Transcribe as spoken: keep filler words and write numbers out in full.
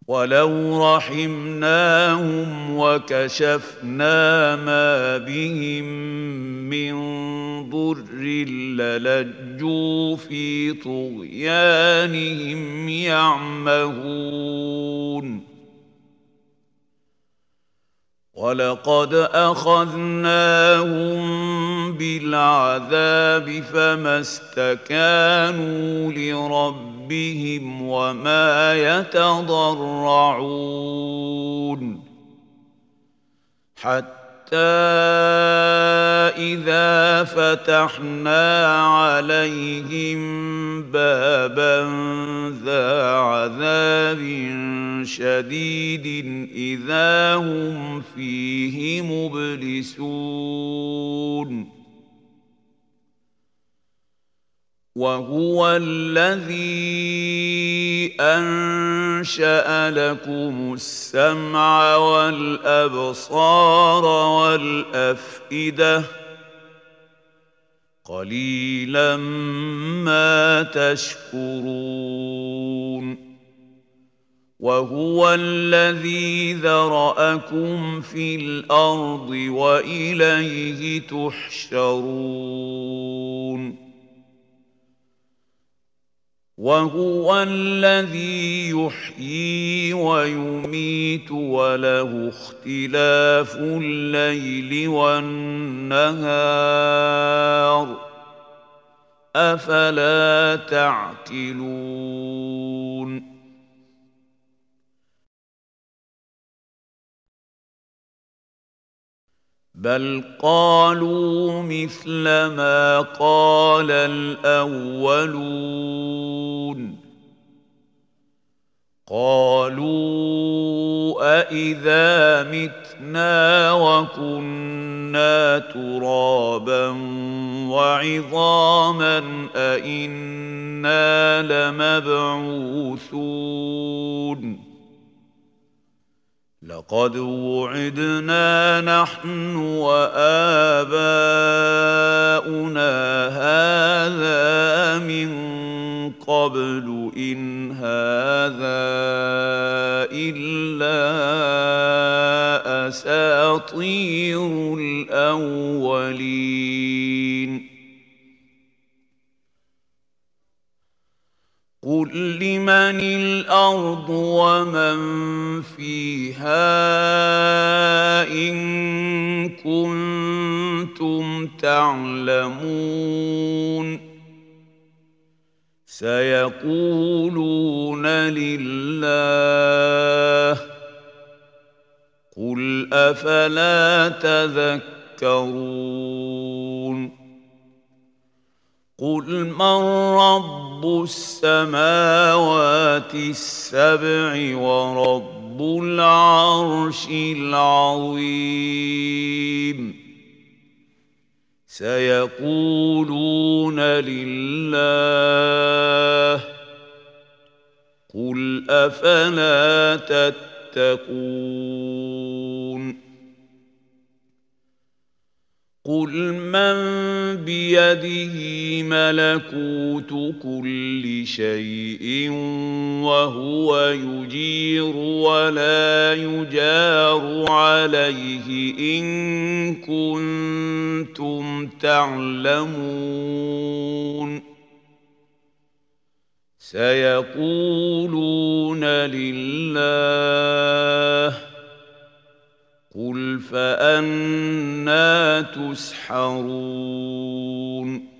ولو رحمناهم وكشفنا ما بهم من ضر للجوا في طغيانهم يعمهون ولقد أخذناهم بالعذاب فما استكانوا لربهم وما يتضرعون حتى إذا فتحنا عليهم بابا ذا عذاب شديد إذا هم فيه مبلسون وهو الذي أنشأ لكم السمع والأبصار والأفئدة قليلا ما تشكرون وهو الذي ذرأكم في الأرض وإليه تحشرون وهو الذي يحيي ويميت وله اختلاف الليل والنهار أفلا تعقلون بل قالوا مثل ما قال الأولون قالوا أإذا متنا وكنا ترابا وعظاما أإنا لمبعوثون لقد وعدنا نحن وآباؤنا هذا من قبل إن هذا إلا أساطير الأولين قل لمن الأرض ومن فيها إن كنتم تعلمون سيقولون لله قل أفلا تذكرون قل من رب السماوات السبع ورب العرش العظيم سيقولون لله قل أفلا تتقون قل من بيده ملكوت كل شيء وهو يجير ولا يجار عليه إن كنتم تعلمون سيقولون لله قل فأنى تسحرون